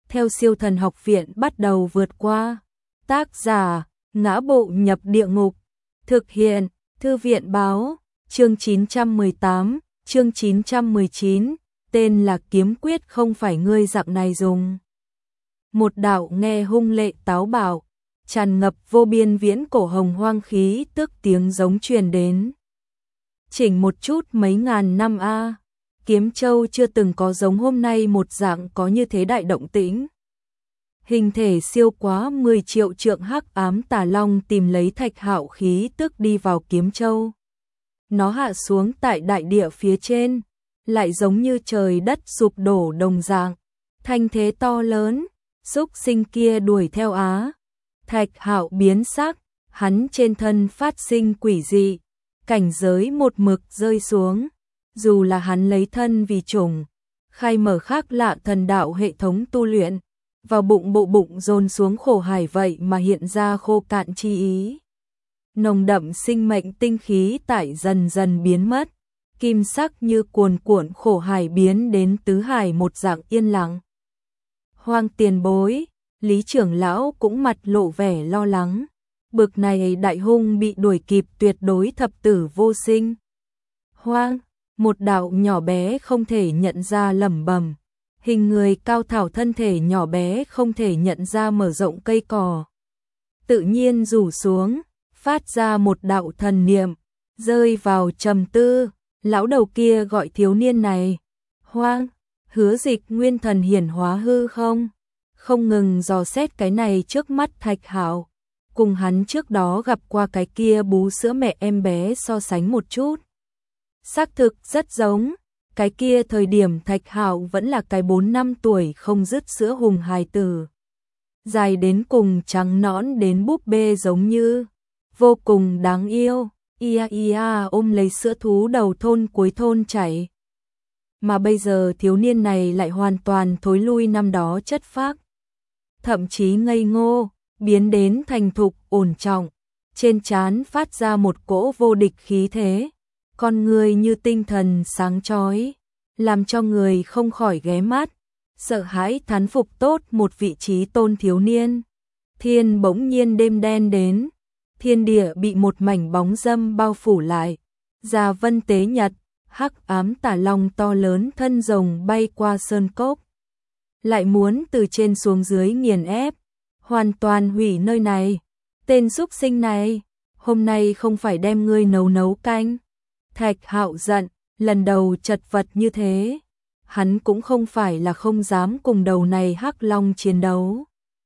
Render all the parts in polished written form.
theo Siêu Thần Học Viện bắt đầu vượt qua. Tác giả: Ngã Bộ Nhập Địa Ngục. Thực hiện: Thư viện báo. Chương 918, chương 919, tên là kiếm quyết không phải ngươi dạng này dùng. Một đạo nghe hung lệ táo bạo, tràn ngập vô biên viễn cổ hồng hoang khí tức tiếng giống truyền đến. Chỉnh một chút mấy ngàn năm a, Kiếm Châu chưa từng có giống hôm nay một dạng có như thế đại động tĩnh. Hình thể siêu quá 10 triệu trượng hắc ám tà long tìm lấy Thạch Hạo khí tức đi vào Kiếm Châu. Nó hạ xuống tại đại địa phía trên, lại giống như trời đất sụp đổ đồng dạng, thanh thế to lớn, xúc sinh kia đuổi theo á. Thạch Hạo biến sắc, hắn trên thân phát sinh quỷ dị, cảnh giới một mực rơi xuống, dù là hắn lấy thân vì chủng, khai mở khác lạ thần đạo hệ thống tu luyện, vào bụng bộ bụng dồn xuống khổ hải vậy mà hiện ra khô cạn chi ý. Nồng đậm sinh mệnh tinh khí tại dần dần biến mất, kim sắc như cuồn cuộn khổ hải biến đến tứ hải một dạng yên lặng. Hoang tiền bối, Lý trưởng lão cũng mặt lộ vẻ lo lắng, bực này đại hung bị đuổi kịp tuyệt đối thập tử vô sinh. Hoang, một đạo nhỏ bé không thể nhận ra lẩm bẩm, hình người cao thảo thân thể nhỏ bé không thể nhận ra mở rộng cây cỏ. Tự nhiên rủ xuống, phát ra một đạo thần niệm, rơi vào trầm tư, lão đầu kia gọi thiếu niên này. Hoang, Hứa Dịch nguyên thần hiển hóa hư không ngừng dò xét cái này trước mắt Thạch Hạo, cùng hắn trước đó gặp qua cái kia bú sữa mẹ em bé so sánh một chút. Xác thực rất giống, cái kia thời điểm Thạch Hạo vẫn là cái 4 năm tuổi không dứt sữa hùng hài tử. Dài đến cùng trắng nõn đến búp bê giống như, vô cùng đáng yêu, ia ia ôm lấy sữa thú đầu thôn cuối thôn chảy. Mà bây giờ thiếu niên này lại hoàn toàn thối lui năm đó chất phác, thậm chí ngây ngô, biến đến thành thục ổn trọng, trên trán phát ra một cỗ vô địch khí thế, con người như tinh thần sáng chói, làm cho người không khỏi ghé mắt, sợ hãi thán phục tốt một vị trí tôn thiếu niên. Thiên bỗng nhiên đêm đen đến, thiên địa bị một mảnh bóng râm bao phủ lại, Già Vân Tế Nhật, hắc ám tà long to lớn thân rồng bay qua sơn cốc, lại muốn từ trên xuống dưới nghiền ép, hoàn toàn hủy nơi này. Tên súc sinh này, hôm nay không phải đem ngươi nấu canh. Thạch Hạo giận, lần đầu chật vật như thế, hắn cũng không phải là không dám cùng đầu này hắc long chiến đấu,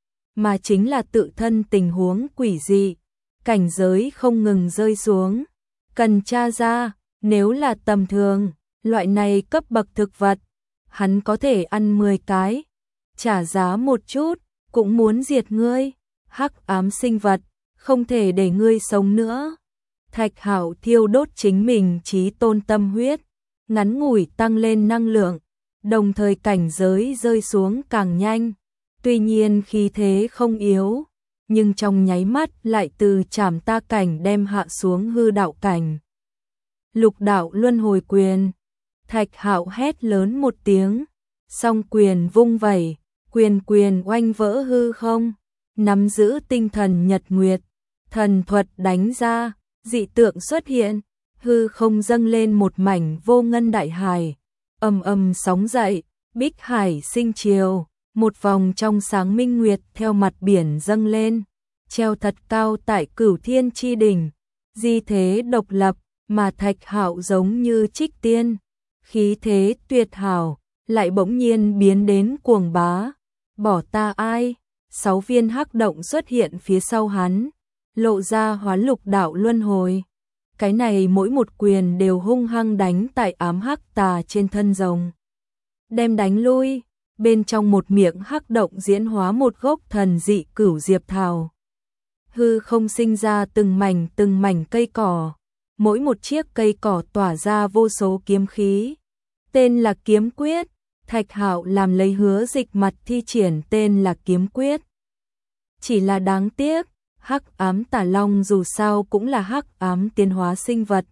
mà chính là tự thân tình huống quỷ dị, cảnh giới không ngừng rơi xuống, cần tra ra. Nếu là tầm thường, loại này cấp bậc thực vật, hắn có thể ăn 10 cái, trả giá một chút, cũng muốn diệt ngươi, hắc ám sinh vật, không thể để ngươi sống nữa. Thạch Hạo thiêu đốt chính mình chí tôn tâm huyết, ngắn ngủi tăng lên năng lượng, đồng thời cảnh giới rơi xuống càng nhanh, tuy nhiên khí thế không yếu, nhưng trong nháy mắt lại từ trảm ta cảnh đem hạ xuống hư đạo cảnh. Lục đạo luân hồi quyền. Thạch Hạo hét lớn một tiếng, song quyền vung vẩy, quyền oanh vỡ hư không, nắm giữ tinh thần nhật nguyệt, thần thuật đánh ra, dị tượng xuất hiện, hư không dâng lên một mảnh vô ngân đại hải, ầm sóng dậy, bích hải sinh chiều, một vòng trong sáng minh nguyệt theo mặt biển dâng lên, treo thật cao tại Cửu Thiên chi đỉnh, di thế độc lập. Mà Thạch Hạo giống như trích tiên, khí thế tuyệt hảo, lại bỗng nhiên biến đến cuồng bá. Bỏ ta ai? 6 viên hắc động xuất hiện phía sau hắn, lộ ra hóa lục đạo luân hồi. Cái này mỗi một quyền đều hung hăng đánh tại ám hắc tà trên thân rồng, đem đánh lui. Bên trong một miệng hắc động diễn hóa một gốc thần dị cửu diệp thảo, hư không sinh ra từng mảnh cây cỏ. Mỗi một chiếc cây cỏ tỏa ra vô số kiếm khí, tên là kiếm quyết. Thạch Hạo làm lấy Hứa Dịch mặt thi triển tên là kiếm quyết. Chỉ là đáng tiếc, hắc ám tà long dù sao cũng là hắc ám tiến hóa sinh vật,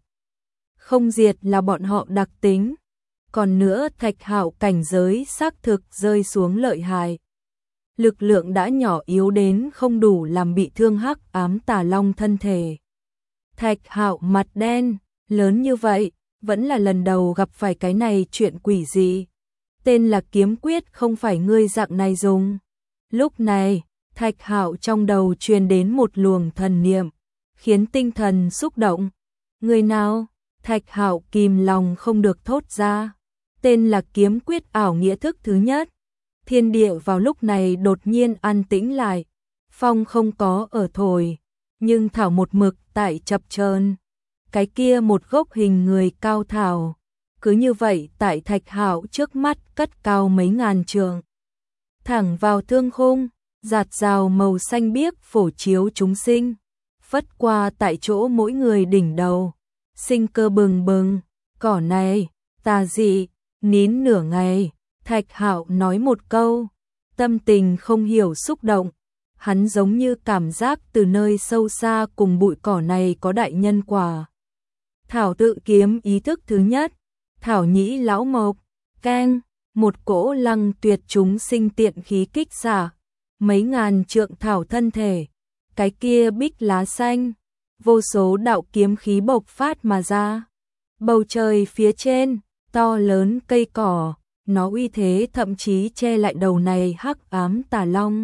không diệt là bọn họ đặc tính. Còn nữa Thạch Hạo cảnh giới xác thực rơi xuống lợi hại, lực lượng đã nhỏ yếu đến không đủ làm bị thương Hắc Ám Tà Long thân thể. Thạch Hạo mặt đen, lớn như vậy, vẫn là lần đầu gặp phải cái này chuyện quỷ gì. Tên là kiếm quyết không phải ngươi dạng này dùng. Lúc này, Thạch Hạo trong đầu truyền đến một luồng thần niệm, khiến tinh thần xúc động. Người nào? Thạch Hạo kìm lòng không được thốt ra. Tên là kiếm quyết ảo nghĩa thức thứ nhất. Thiên địa vào lúc này đột nhiên an tĩnh lại. Phong không có ở thổi, nhưng thảo một mực tại chập chờn. Cái kia một gốc hình người cao thảo, cứ như vậy tại Thạch Hạo trước mắt cất cao mấy ngàn trượng. Thẳng vào thương khung, giạt rào màu xanh biếc phổ chiếu chúng sinh, phất qua tại chỗ mỗi người đỉnh đầu. Sinh cơ bừng bừng, cỏ này, tà dị, nín nửa ngày, Thạch Hạo nói một câu, tâm tình không hiểu xúc động. Hắn giống như cảm giác từ nơi sâu xa cùng bụi cỏ này có đại nhân quả. Thảo tự kiếm ý thức thứ nhất, Thảo nhĩ lão mộc, keng, một cỗ lăng tuyệt chúng sinh tiện khí kích xả, mấy ngàn trượng thảo thân thể, cái kia bích lá xanh, vô số đạo kiếm khí bộc phát mà ra. Bầu trời phía trên, to lớn cây cỏ, nó uy thế thậm chí che lại đầu này Hắc Ám Tà Long.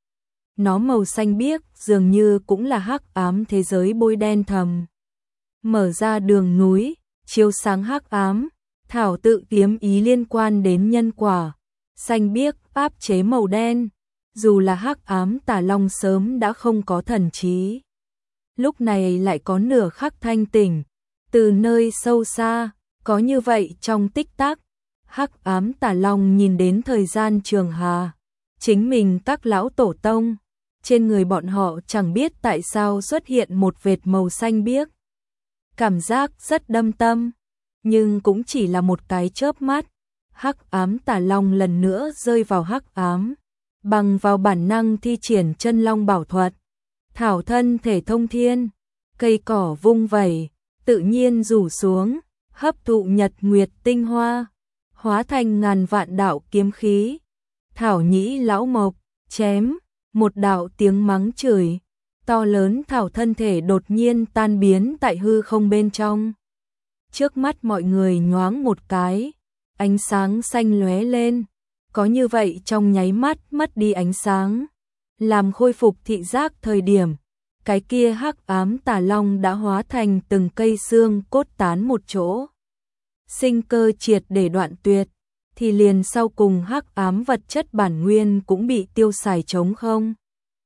Nó màu xanh biếc dường như cũng là hắc ám thế giới bôi đen thầm. Mở ra đường núi, chiếu sáng hắc ám, thảo tự kiếm ý liên quan đến nhân quả, xanh biếc áp chế màu đen, dù là hắc ám Tà Long sớm đã không có thần trí. Lúc này lại có nửa khắc thanh tỉnh, từ nơi sâu xa, có như vậy trong tích tắc, hắc ám Tà Long nhìn đến thời gian trường hà, chính mình các lão tổ tông. Trên người bọn họ chẳng biết tại sao xuất hiện một vệt màu xanh biếc. Cảm giác rất đâm tâm, nhưng cũng chỉ là một cái chớp mắt. Hắc Ám Tà Long lần nữa rơi vào hắc ám, bằng vào bản năng thi triển chân long bảo thuật. Thảo thân thể thông thiên, cây cỏ vung vẩy, tự nhiên rủ xuống, hấp thụ nhật nguyệt tinh hoa, hóa thành ngàn vạn đạo kiếm khí. Thảo nhĩ lão mộc, chém. Một đạo tiếng mắng chửi, to lớn thảo thân thể đột nhiên tan biến tại hư không bên trong. Trước mắt mọi người nhoáng một cái, ánh sáng xanh lóe lên, có như vậy trong nháy mắt mất đi ánh sáng, làm khôi phục thị giác thời điểm, cái kia hắc ám Tà Long đã hóa thành từng cây xương cốt tán một chỗ. Sinh cơ triệt để đoạn tuyệt, thì liền sau cùng hắc ám vật chất bản nguyên cũng bị tiêu xài trống không.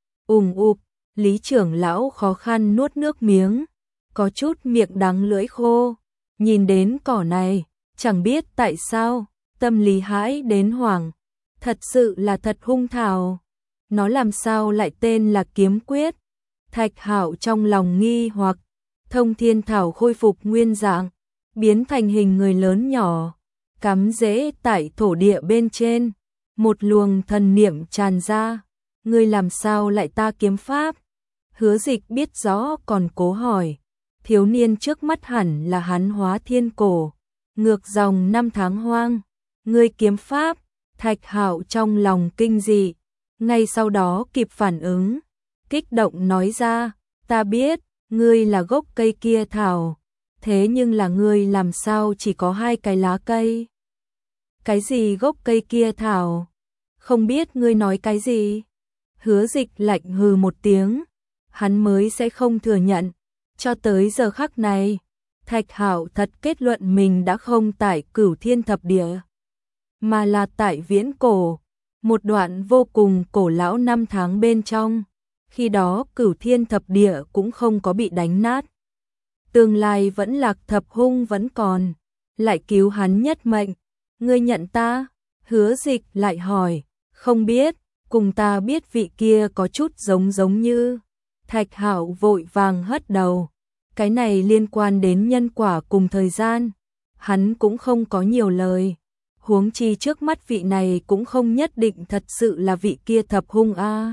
Ụp, Lý trưởng lão khó khăn nuốt nước miếng, có chút miệng đắng lưỡi khô, nhìn đến cỏ này, chẳng biết tại sao, tâm lý hãi đến hoảng, thật sự là thật hung thảo. Nó làm sao lại tên là kiếm quyết? Thạch Hạo trong lòng nghi hoặc, thông thiên thảo khôi phục nguyên dạng, biến thành hình người lớn nhỏ, cắm rễ tại thổ địa bên trên, một luồng thần niệm tràn ra, ngươi làm sao lại ta kiếm pháp? Hứa Dịch biết rõ còn cố hỏi, thiếu niên trước mắt hẳn là hắn Hóa Thiên Cổ, ngược dòng năm tháng hoang, ngươi kiếm pháp? Thạch Hạo trong lòng kinh dị, ngay sau đó kịp phản ứng, kích động nói ra, ta biết, ngươi là gốc cây kia thảo, thế nhưng là ngươi làm sao chỉ có 2 cái lá cây? Cái gì gốc cây kia thảo? Không biết ngươi nói cái gì? Hứa Dịch lạnh hừ một tiếng, hắn mới sẽ không thừa nhận, cho tới giờ khắc này, Thạch Hạo thật kết luận mình đã không tại Cửu Thiên Thập Địa, mà là tại viễn cổ, một đoạn vô cùng cổ lão năm tháng bên trong, khi đó Cửu Thiên Thập Địa cũng không có bị đánh nát. Tương lai vẫn Lạc Thập Hung vẫn còn, lại cứu hắn nhất mệnh, ngươi nhận ta? Hứa Dịch lại hỏi, không biết, cùng ta biết vị kia có chút giống như. Thạch Hạo vội vàng hất đầu, cái này liên quan đến nhân quả cùng thời gian, hắn cũng không có nhiều lời, huống chi trước mắt vị này cũng không nhất định thật sự là vị kia Thập Hung a.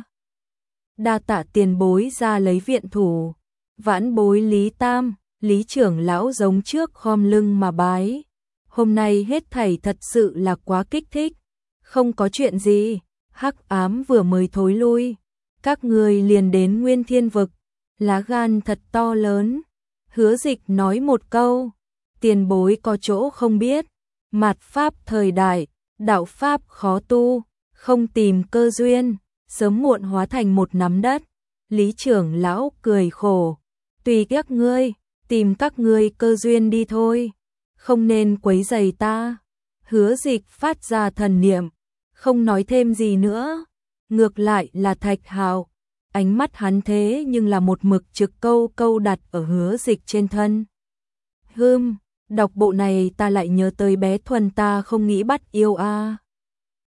Đa tạ tiền bối ra lấy viện thủ, vãn bối Lý Tam, Lý trưởng lão giống trước khom lưng mà bái. Hôm nay hết thảy thật sự là quá kích thích, không có chuyện gì. hắc ám vừa mới thối lui, các ngươi liền đến Nguyên Thiên vực, lá gan thật to lớn. Hứa Dịch nói một câu, tiền bối có chỗ không biết, mạt pháp thời đại, đạo pháp khó tu, không tìm cơ duyên, sớm muộn hóa thành một nắm đất. Lý trưởng lão cười khổ, tùy các ngươi, tìm các ngươi cơ duyên đi thôi, không nên quấy rầy ta. Hứa Dịch phát ra thần niệm, không nói thêm gì nữa. Ngược lại là Thạch Hạo, ánh mắt hắn thế nhưng là một mực trực câu câu đặt ở Hứa Dịch trên thân. Đọc bộ này ta lại nhớ tới bé Thuần ta không nghĩ bắt yêu a.